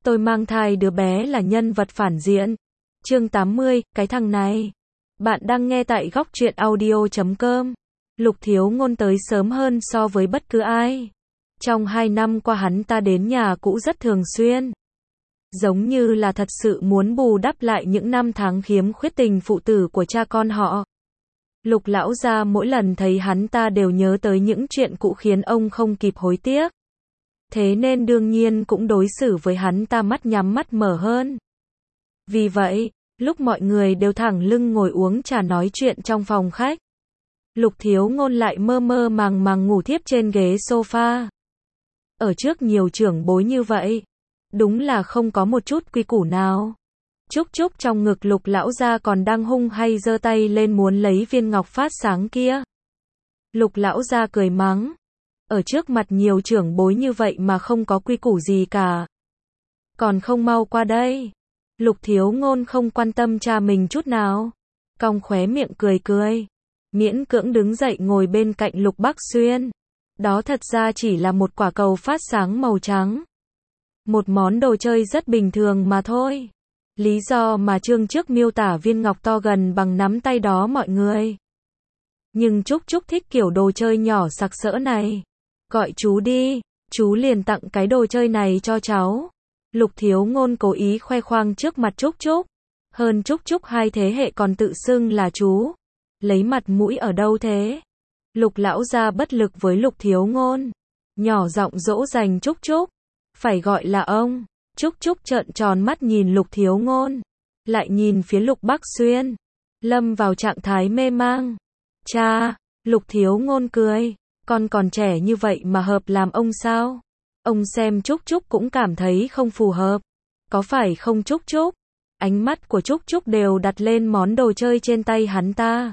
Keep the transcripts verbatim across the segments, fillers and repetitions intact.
Tôi mang thai đứa bé là nhân vật phản diện. Chương tám mươi, cái thằng này. Bạn đang nghe tại góc truyện audio chấm com. Lục Thiếu Ngôn tới sớm hơn so với bất cứ ai. Trong hai năm qua hắn ta đến nhà cũ rất thường xuyên. Giống như là thật sự muốn bù đắp lại những năm tháng khiếm khuyết tình phụ tử của cha con họ. Lục lão gia mỗi lần thấy hắn ta đều nhớ tới những chuyện cũ khiến ông không kịp hối tiếc. Thế nên đương nhiên cũng đối xử với hắn ta mắt nhắm mắt mở hơn. Vì vậy, lúc mọi người đều thẳng lưng ngồi uống trà nói chuyện trong phòng khách, Lục Thiếu Ngôn lại mơ mơ màng màng ngủ thiếp trên ghế sofa. Ở trước nhiều trưởng bối như vậy, đúng là không có một chút quy củ nào. Trúc Trúc trong ngực Lục lão gia còn đang hung hay giơ tay lên muốn lấy viên ngọc phát sáng kia. Lục lão gia cười mắng, ở trước mặt nhiều trưởng bối như vậy mà không có quy củ gì cả. Còn không mau qua đây. Lục Thiếu Ngôn không quan tâm cha mình chút nào, cong khóe miệng cười cười, miễn cưỡng đứng dậy ngồi bên cạnh Lục Bắc Xuyên. Đó thật ra chỉ là một quả cầu phát sáng màu trắng. Một món đồ chơi rất bình thường mà thôi. Lý do mà chương trước miêu tả viên ngọc to gần bằng nắm tay đó mọi người. Nhưng Trúc Trúc thích kiểu đồ chơi nhỏ sặc sỡ này. Gọi chú đi, chú liền tặng cái đồ chơi này cho cháu. Lục Thiếu Ngôn cố ý khoe khoang trước mặt Trúc Trúc. Hơn Trúc Trúc hai thế hệ còn tự xưng là chú. Lấy mặt mũi ở đâu thế? Lục lão gia bất lực với Lục Thiếu Ngôn, nhỏ giọng dỗ dành Trúc Trúc. Phải gọi là ông. Trúc Trúc trợn tròn mắt nhìn Lục Thiếu Ngôn, lại nhìn phía Lục Bắc Xuyên, lâm vào trạng thái mê mang. Cha, Lục Thiếu Ngôn cười, con còn trẻ như vậy mà hợp làm ông sao? Ông xem Trúc Trúc cũng cảm thấy không phù hợp. Có phải không Trúc Trúc? Ánh mắt của Trúc Trúc đều đặt lên món đồ chơi trên tay hắn ta.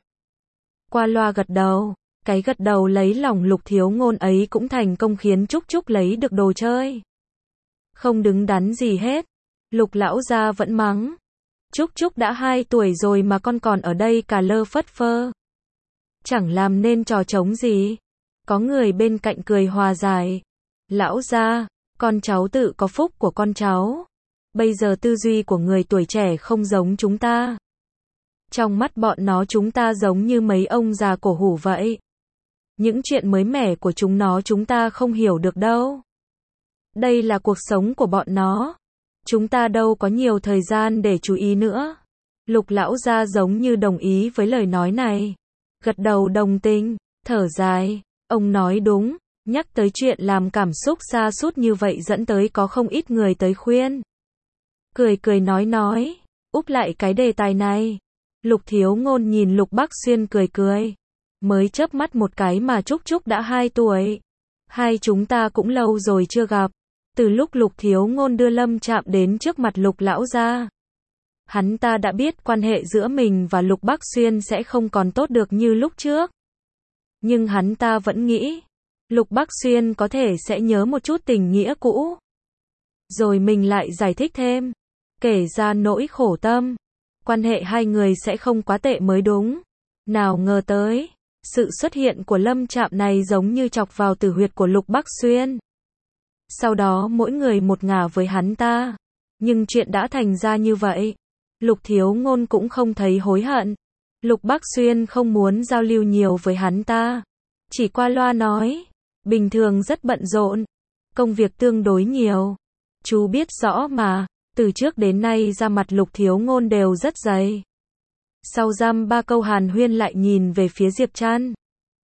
Qua loa gật đầu, cái gật đầu lấy lòng Lục Thiếu Ngôn ấy cũng thành công khiến Trúc Trúc lấy được đồ chơi. Không đứng đắn gì hết. Lục lão gia vẫn mắng. Trúc Trúc đã hai tuổi rồi mà con còn ở đây cà lơ phất phơ. Chẳng làm nên trò trống gì. Có người bên cạnh cười hòa giải. Lão gia, con cháu tự có phúc của con cháu. Bây giờ tư duy của người tuổi trẻ không giống chúng ta. Trong mắt bọn nó chúng ta giống như mấy ông già cổ hủ vậy. Những chuyện mới mẻ của chúng nó chúng ta không hiểu được đâu. Đây là cuộc sống của bọn nó. Chúng ta đâu có nhiều thời gian để chú ý nữa. Lục lão gia giống như đồng ý với lời nói này. Gật đầu đồng tình, thở dài. Ông nói đúng, nhắc tới chuyện làm cảm xúc sa sút như vậy dẫn tới có không ít người tới khuyên. Cười cười nói nói, úp lại cái đề tài này. Lục Thiếu Ngôn nhìn Lục Bắc Xuyên cười cười. Mới chớp mắt một cái mà Trúc Trúc đã hai tuổi. Hai chúng ta cũng lâu rồi chưa gặp. Từ lúc Lục Thiếu Ngôn đưa Lâm Trạm đến trước mặt Lục lão gia, hắn ta đã biết quan hệ giữa mình và Lục Bắc Xuyên sẽ không còn tốt được như lúc trước. Nhưng hắn ta vẫn nghĩ, Lục Bắc Xuyên có thể sẽ nhớ một chút tình nghĩa cũ. Rồi mình lại giải thích thêm, kể ra nỗi khổ tâm. Quan hệ hai người sẽ không quá tệ mới đúng. Nào ngờ tới, sự xuất hiện của Lâm Trạm này giống như chọc vào tử huyệt của Lục Bắc Xuyên. Sau đó mỗi người một ngả với hắn ta. Nhưng chuyện đã thành ra như vậy. Lục Thiếu Ngôn cũng không thấy hối hận. Lục Bắc Xuyên không muốn giao lưu nhiều với hắn ta. Chỉ qua loa nói. Bình thường rất bận rộn. Công việc tương đối nhiều. Chú biết rõ mà. Từ trước đến nay ra mặt Lục Thiếu Ngôn đều rất dày. Sau dăm ba câu hàn huyên lại nhìn về phía Diệp Trăn.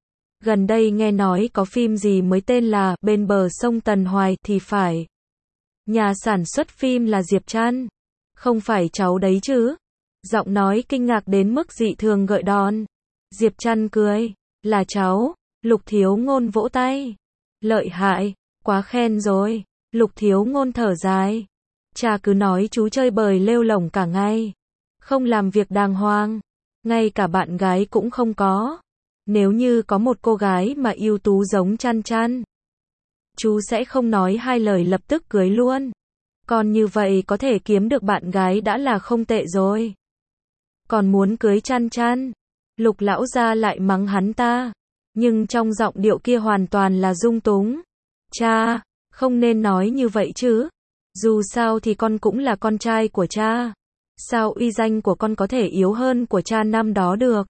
Gần đây nghe nói có phim gì mới tên là Bên bờ sông Tần Hoài thì phải. Nhà sản xuất phim là Diệp Trăn. Không phải cháu đấy chứ? Giọng nói kinh ngạc đến mức dị thường gợi đòn. Diệp Trăn cười. Là cháu. Lục Thiếu Ngôn vỗ tay. Lợi hại. Quá khen rồi. Lục Thiếu Ngôn thở dài. Cha cứ nói chú chơi bời lêu lổng cả ngày. Không làm việc đàng hoàng. Ngay cả bạn gái cũng không có. Nếu như có một cô gái mà ưu tú giống Trăn Trăn, chú sẽ không nói hai lời lập tức cưới luôn. Còn như vậy có thể kiếm được bạn gái đã là không tệ rồi. Còn muốn cưới Trăn Trăn, Lục lão gia lại mắng hắn ta. Nhưng trong giọng điệu kia hoàn toàn là dung túng. Cha, không nên nói như vậy chứ. Dù sao thì con cũng là con trai của cha. Sao uy danh của con có thể yếu hơn của cha năm đó được?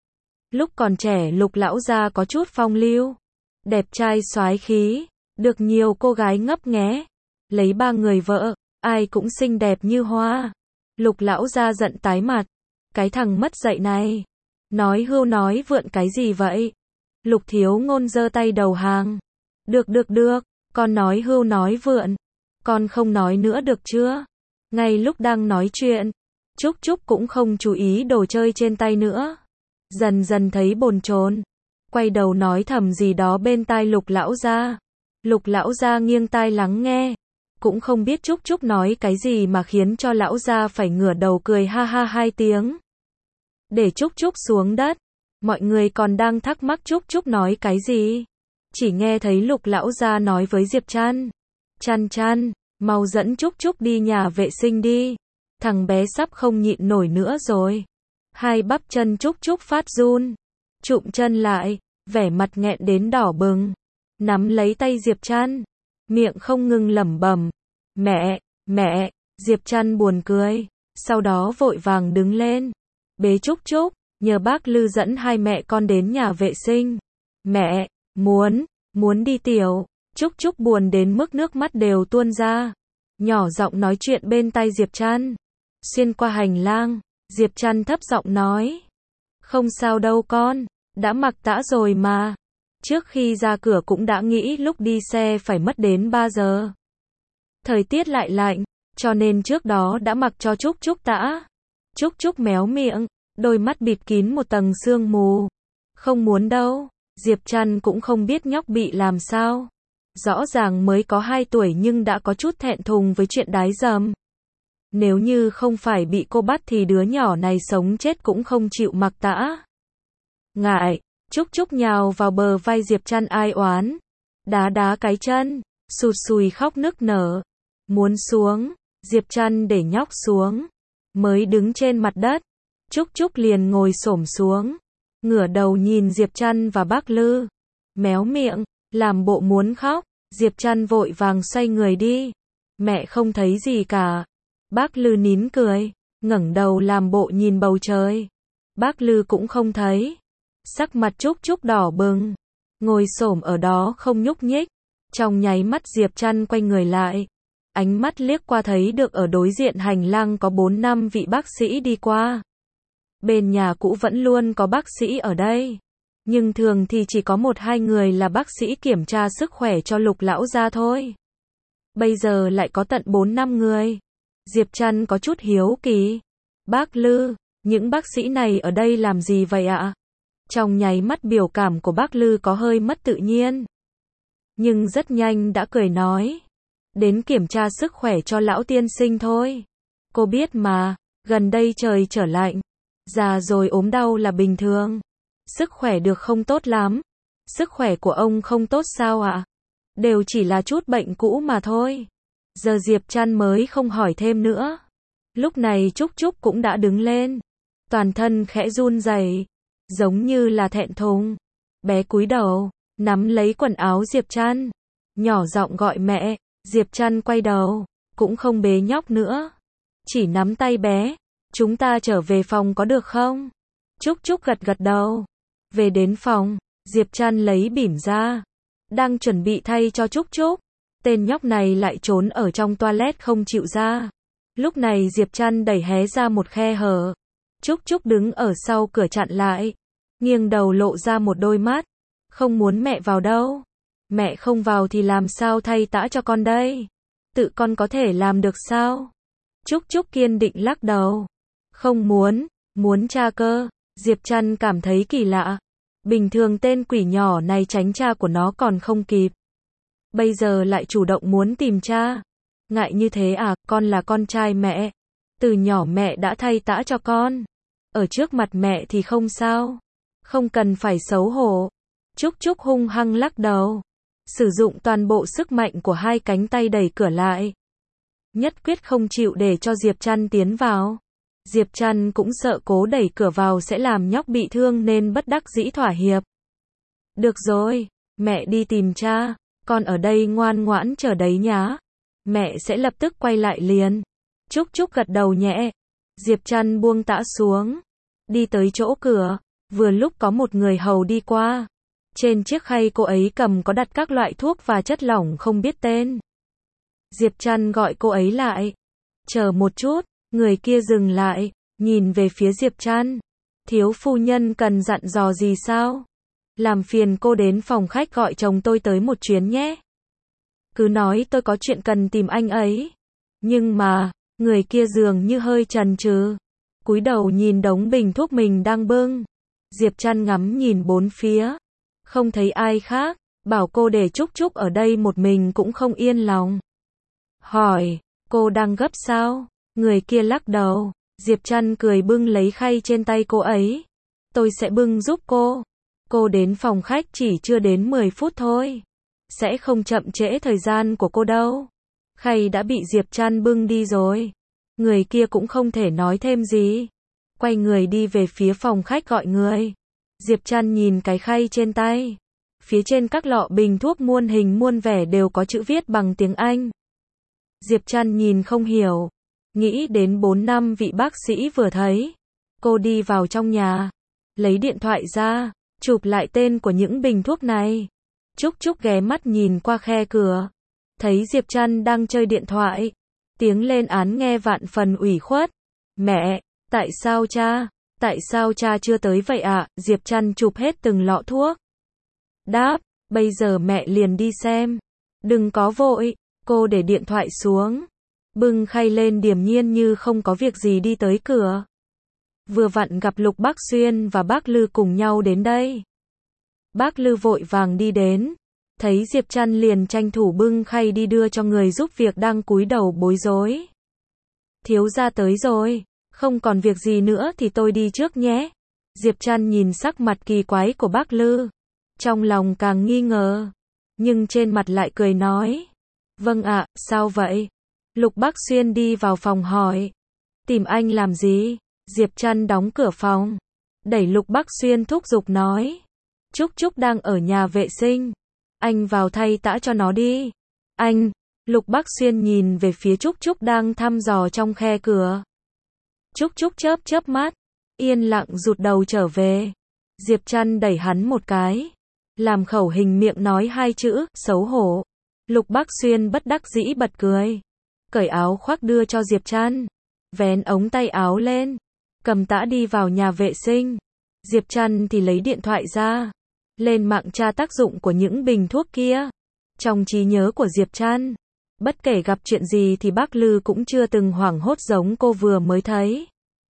Lúc còn trẻ Lục lão gia có chút phong lưu, đẹp trai soái khí, được nhiều cô gái ngấp nghé, lấy ba người vợ, ai cũng xinh đẹp như hoa. Lục lão gia giận tái mặt, cái thằng mất dạy này, nói hưu nói vượn cái gì vậy? Lục Thiếu Ngôn giơ tay đầu hàng. Được được được, con nói hưu nói vượn, con không nói nữa được chưa? Ngay lúc đang nói chuyện, Trúc Trúc cũng không chú ý đồ chơi trên tay nữa. Dần dần thấy bồn chồn, quay đầu nói thầm gì đó bên tai Lục lão gia. Lục lão gia nghiêng tai lắng nghe, cũng không biết Trúc Trúc nói cái gì mà khiến cho lão gia phải ngửa đầu cười ha ha hai tiếng. Để Trúc Trúc xuống đất, mọi người còn đang thắc mắc Trúc Trúc nói cái gì. Chỉ nghe thấy Lục lão gia nói với Diệp Trăn, Trăn Trăn, mau dẫn Trúc Trúc đi nhà vệ sinh đi, thằng bé sắp không nhịn nổi nữa rồi. Hai bắp chân Trúc Trúc phát run, trụm chân lại, vẻ mặt nghẹn đến đỏ bừng, nắm lấy tay Diệp Trăn, miệng không ngừng lẩm bẩm, mẹ, mẹ. Diệp Trăn buồn cười, sau đó vội vàng đứng lên, bế Trúc Trúc, nhờ bác Lư dẫn hai mẹ con đến nhà vệ sinh. Mẹ, muốn, muốn đi tiểu. Trúc Trúc buồn đến mức nước mắt đều tuôn ra, nhỏ giọng nói chuyện bên tai Diệp Trăn. Xuyên qua hành lang, Diệp Trăn thấp giọng nói, không sao đâu con, đã mặc tã rồi mà. Trước khi ra cửa cũng đã nghĩ lúc đi xe phải mất đến ba giờ. Thời tiết lại lạnh, cho nên trước đó đã mặc cho Trúc Trúc tã. Trúc Trúc méo miệng, đôi mắt bịt kín một tầng sương mù. Không muốn đâu. Diệp Trăn cũng không biết nhóc bị làm sao. Rõ ràng mới có hai tuổi nhưng đã có chút thẹn thùng với chuyện đái dầm. Nếu như không phải bị cô bắt thì đứa nhỏ này sống chết cũng không chịu mặc tã. Ngại, Trúc Trúc nhào vào bờ vai Diệp Trăn ai oán, đá đá cái chân, sụt sùi khóc nức nở. Muốn xuống, Diệp Trăn để nhóc xuống, mới đứng trên mặt đất, Trúc Trúc liền ngồi xổm xuống, ngửa đầu nhìn Diệp Trăn và bác Lư, méo miệng, làm bộ muốn khóc. Diệp Trăn vội vàng xoay người đi, mẹ không thấy gì cả. Bác Lư nín cười, ngẩng đầu làm bộ nhìn bầu trời. Bác Lư cũng không thấy. Sắc mặt Trúc Trúc đỏ bừng, ngồi xổm ở đó không nhúc nhích. Trong nháy mắt Diệp Trăn quay người lại, ánh mắt liếc qua thấy được ở đối diện hành lang có bốn năm vị bác sĩ đi qua. Bên nhà cũ vẫn luôn có bác sĩ ở đây, nhưng thường thì chỉ có một hai người là bác sĩ kiểm tra sức khỏe cho Lục lão gia thôi. Bây giờ lại có tận bốn năm người. Diệp Trăn có chút hiếu kỳ. Bác Lư, những bác sĩ này ở đây làm gì vậy ạ? Trong nháy mắt biểu cảm của bác Lư có hơi mất tự nhiên, nhưng rất nhanh đã cười nói, đến kiểm tra sức khỏe cho lão tiên sinh thôi. Cô biết mà, gần đây trời trở lạnh, già rồi ốm đau là bình thường. Sức khỏe được không tốt lắm. Sức khỏe của ông không tốt sao ạ? Đều chỉ là chút bệnh cũ mà thôi. Giờ Diệp Trăn mới không hỏi thêm nữa. Lúc này Trúc Trúc cũng đã đứng lên, toàn thân khẽ run rẩy, giống như là thẹn thùng. Bé cúi đầu, nắm lấy quần áo Diệp Trăn, nhỏ giọng gọi mẹ. Diệp Trăn quay đầu, cũng không bế nhóc nữa, chỉ nắm tay bé. Chúng ta trở về phòng có được không? Trúc Trúc gật gật đầu. Về đến phòng, Diệp Trăn lấy bỉm ra, đang chuẩn bị thay cho Trúc Trúc. Tên nhóc này lại trốn ở trong toilet không chịu ra. Lúc này Diệp Trăn đẩy hé ra một khe hở. Trúc Trúc đứng ở sau cửa chặn lại, nghiêng đầu lộ ra một đôi mắt. Không muốn mẹ vào đâu. Mẹ không vào thì làm sao thay tã cho con đây? Tự con có thể làm được sao? Trúc Trúc kiên định lắc đầu. Không muốn, muốn cha cơ. Diệp Trăn cảm thấy kỳ lạ. Bình thường tên quỷ nhỏ này tránh cha của nó còn không kịp, bây giờ lại chủ động muốn tìm cha. Ngại như thế à? Con là con trai mẹ, từ nhỏ mẹ đã thay tã cho con, ở trước mặt mẹ thì không sao, không cần phải xấu hổ. Trúc Trúc hung hăng lắc đầu, sử dụng toàn bộ sức mạnh của hai cánh tay đẩy cửa lại, nhất quyết không chịu để cho Diệp Trăn tiến vào. Diệp Trăn cũng sợ cố đẩy cửa vào sẽ làm nhóc bị thương nên bất đắc dĩ thỏa hiệp. Được rồi, mẹ đi tìm cha, con ở đây ngoan ngoãn chờ đấy nhá. Mẹ sẽ lập tức quay lại liền. Trúc Trúc gật đầu nhẹ. Diệp Trăn buông tã xuống. Đi tới chỗ cửa. Vừa lúc có một người hầu đi qua. Trên chiếc khay cô ấy cầm có đặt các loại thuốc và chất lỏng không biết tên. Diệp Trăn gọi cô ấy lại. Chờ một chút. Người kia dừng lại. Nhìn về phía Diệp Trăn. Thiếu phu nhân cần dặn dò gì sao? Làm phiền cô đến phòng khách gọi chồng tôi tới một chuyến nhé. Cứ nói tôi có chuyện cần tìm anh ấy. Nhưng mà, người kia dường như hơi chần chừ. Cúi đầu nhìn đống bình thuốc mình đang bưng. Diệp Trăn ngắm nhìn bốn phía. Không thấy ai khác. Bảo cô để Trúc Trúc ở đây một mình cũng không yên lòng. Hỏi, cô đang gấp sao? Người kia lắc đầu. Diệp Trăn cười bưng lấy khay trên tay cô ấy. Tôi sẽ bưng giúp cô. Cô đến phòng khách chỉ chưa đến mười phút thôi. Sẽ không chậm trễ thời gian của cô đâu. Khay đã bị Diệp Trăn bưng đi rồi. Người kia cũng không thể nói thêm gì. Quay người đi về phía phòng khách gọi người. Diệp Trăn nhìn cái khay trên tay. Phía trên các lọ bình thuốc muôn hình muôn vẻ đều có chữ viết bằng tiếng Anh. Diệp Trăn nhìn không hiểu. Nghĩ đến bốn năm vị bác sĩ vừa thấy. Cô đi vào trong nhà. Lấy điện thoại ra. Chụp lại tên của những bình thuốc này. Trúc Trúc ghé mắt nhìn qua khe cửa. Thấy Diệp Trăn đang chơi điện thoại. Tiếng lên án nghe vạn phần ủy khuất. Mẹ, tại sao cha? Tại sao cha chưa tới vậy ạ? À? Diệp Trăn chụp hết từng lọ thuốc. Đáp, bây giờ mẹ liền đi xem. Đừng có vội. Cô để điện thoại xuống. Bưng khay lên điềm nhiên như không có việc gì đi tới cửa. Vừa vặn gặp Lục Bác Xuyên và bác Lư cùng nhau đến đây. Bác Lư vội vàng đi đến. Thấy Diệp Trăn liền tranh thủ bưng khay đi đưa cho người giúp việc đang cúi đầu bối rối. Thiếu gia tới rồi. Không còn việc gì nữa thì tôi đi trước nhé. Diệp Trăn nhìn sắc mặt kỳ quái của bác Lư. Trong lòng càng nghi ngờ. Nhưng trên mặt lại cười nói. Vâng ạ, sao vậy? Lục Bác Xuyên đi vào phòng hỏi. Tìm anh làm gì? Diệp Trăn đóng cửa phòng. Đẩy Lục Bác Xuyên thúc giục nói. Trúc Trúc đang ở nhà vệ sinh. Anh vào thay tã cho nó đi. Anh. Lục Bác Xuyên nhìn về phía Trúc Trúc đang thăm dò trong khe cửa. Trúc Trúc chớp chớp mắt. Yên lặng rụt đầu trở về. Diệp Trăn đẩy hắn một cái. Làm khẩu hình miệng nói hai chữ, xấu hổ. Lục Bác Xuyên bất đắc dĩ bật cười. Cởi áo khoác đưa cho Diệp Trăn. Vén ống tay áo lên. Cầm tã đi vào nhà vệ sinh. Diệp Trăn thì lấy điện thoại ra. Lên mạng tra tác dụng của những bình thuốc kia. Trong trí nhớ của Diệp Trăn. Bất kể gặp chuyện gì thì bác Lư cũng chưa từng hoảng hốt giống cô vừa mới thấy.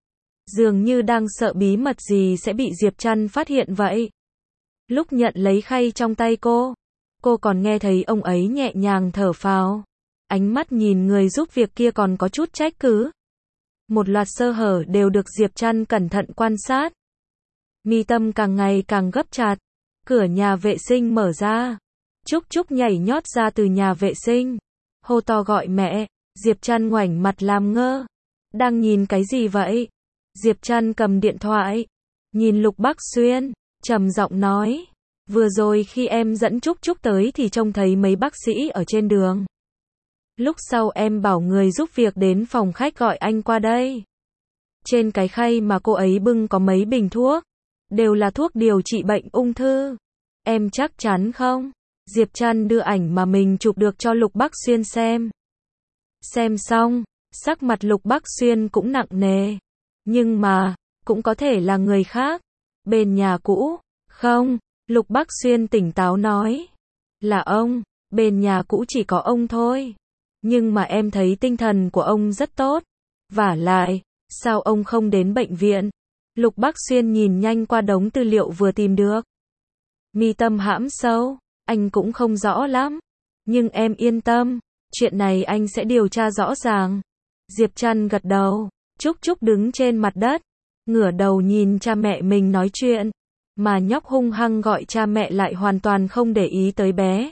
Dường như đang sợ bí mật gì sẽ bị Diệp Trăn phát hiện vậy. Lúc nhận lấy khay trong tay cô. Cô còn nghe thấy ông ấy nhẹ nhàng thở phào. Ánh mắt nhìn người giúp việc kia còn có chút trách cứ. Một loạt sơ hở đều được Diệp Trăn cẩn thận quan sát. Mi tâm càng ngày càng gấp chặt. Cửa nhà vệ sinh mở ra. Trúc Trúc nhảy nhót ra từ nhà vệ sinh. Hô to gọi mẹ. Diệp Trăn ngoảnh mặt làm ngơ. Đang nhìn cái gì vậy? Diệp Trăn cầm điện thoại. Nhìn Lục Bác Xuyên. Trầm giọng nói. Vừa rồi khi em dẫn Trúc Trúc tới thì trông thấy mấy bác sĩ ở trên đường. Lúc sau em bảo người giúp việc đến phòng khách gọi anh qua đây. Trên cái khay mà cô ấy bưng có mấy bình thuốc. Đều là thuốc điều trị bệnh ung thư. Em chắc chắn không? Diệp Trăn đưa ảnh mà mình chụp được cho Lục Bác Xuyên xem. Xem xong, sắc mặt Lục Bác Xuyên cũng nặng nề. Nhưng mà, cũng có thể là người khác. Bên nhà cũ, không, Lục Bác Xuyên tỉnh táo nói. Là ông, bên nhà cũ chỉ có ông thôi. Nhưng mà em thấy tinh thần của ông rất tốt. Vả lại, sao ông không đến bệnh viện? Lục Bác Xuyên nhìn nhanh qua đống tư liệu vừa tìm được. Mi tâm hãm sâu, anh cũng không rõ lắm. Nhưng em yên tâm, chuyện này anh sẽ điều tra rõ ràng. Diệp Trăn gật đầu, Trúc Trúc đứng trên mặt đất, ngửa đầu nhìn cha mẹ mình nói chuyện. Mà nhóc hung hăng gọi cha mẹ lại hoàn toàn không để ý tới bé.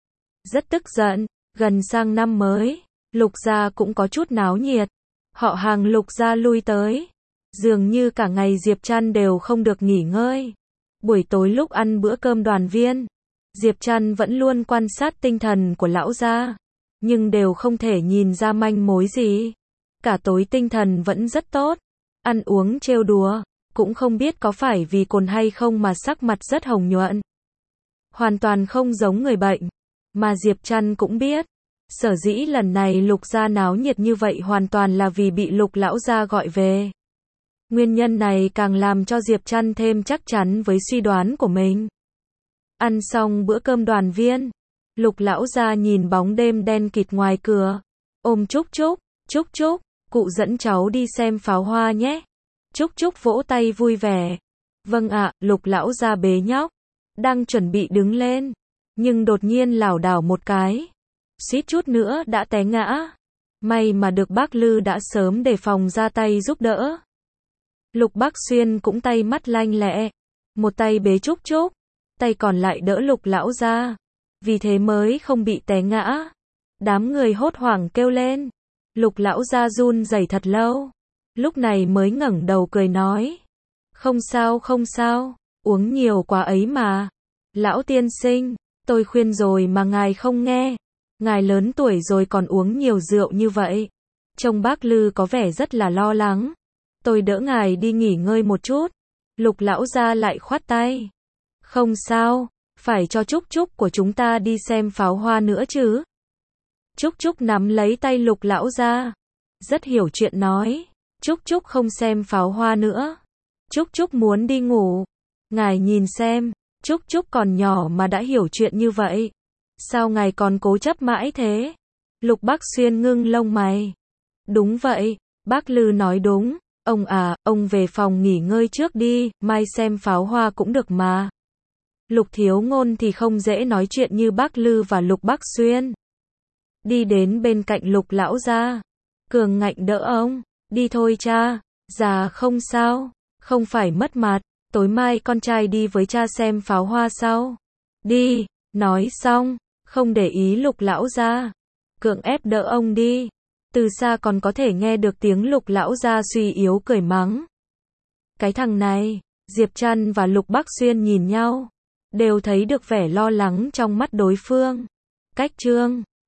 Rất tức giận, gần sang năm mới, Lục gia cũng có chút náo nhiệt. Họ hàng Lục gia lui tới. Dường như cả ngày Diệp Trăn đều không được nghỉ ngơi. Buổi tối lúc ăn bữa cơm đoàn viên, Diệp Trăn vẫn luôn quan sát tinh thần của lão gia. nhưng đều không thể nhìn ra manh mối gì. Cả tối tinh thần vẫn rất tốt, ăn uống trêu đùa, cũng không biết có phải vì cồn hay không mà sắc mặt rất hồng nhuận. Hoàn toàn không giống người bệnh, mà Diệp Trăn cũng biết. Sở dĩ lần này Lục gia náo nhiệt như vậy hoàn toàn là vì bị Lục lão gia gọi về. Nguyên nhân này càng làm cho Diệp Trăn thêm chắc chắn với suy đoán của mình. Ăn xong bữa cơm đoàn viên, Lục lão gia nhìn bóng đêm đen kịt ngoài cửa, ôm Trúc Trúc, Trúc Trúc, cụ dẫn cháu đi xem pháo hoa nhé. Trúc Trúc vỗ tay vui vẻ. Vâng ạ, Lục lão gia bế nhóc, đang chuẩn bị đứng lên, nhưng đột nhiên lảo đảo một cái, suýt chút nữa đã té ngã. May mà được bác Lư đã sớm đề phòng ra tay giúp đỡ. Lục Bác Xuyên cũng tay mắt lanh lẹ, một tay bế Trúc Trúc, tay còn lại đỡ Lục lão gia, vì thế mới không bị té ngã. Đám người hốt hoảng kêu lên. Lục lão gia run rẩy thật lâu, lúc này mới ngẩng đầu cười nói, không sao không sao, uống nhiều quá ấy mà. Lão tiên sinh, tôi khuyên rồi mà ngài không nghe, ngài lớn tuổi rồi còn uống nhiều rượu như vậy. Trông bác Lư có vẻ rất là lo lắng, tôi đỡ ngài đi nghỉ ngơi một chút. Lục lão gia lại khoát tay, không sao, phải cho Trúc Trúc của chúng ta đi xem pháo hoa nữa chứ. Trúc Trúc nắm lấy tay Lục lão gia, rất hiểu chuyện nói, Trúc Trúc không xem pháo hoa nữa, Trúc Trúc muốn đi ngủ. Ngài nhìn xem, Trúc Trúc còn nhỏ mà đã hiểu chuyện như vậy, sao ngài còn cố chấp mãi thế? Lục Bác Xuyên ngưng lông mày. Đúng vậy, bác Lư nói đúng, ông à, ông về phòng nghỉ ngơi trước đi, mai xem pháo hoa cũng được mà. Lục Thiếu Ngôn thì không dễ nói chuyện như bác Lư và Lục Bác Xuyên. Đi đến bên cạnh Lục lão gia, cường ngạnh đỡ ông, đi thôi cha. Dạ không sao, không phải mất mặt, tối mai con trai đi với cha xem pháo hoa sau. Đi, nói xong, không để ý Lục lão gia, cưỡng ép đỡ ông đi. Từ xa còn có thể nghe được tiếng Lục lão gia suy yếu cười mắng. Cái thằng này, Diệp Trăn và Lục Bác Xuyên nhìn nhau, đều thấy được vẻ lo lắng trong mắt đối phương. Cách chương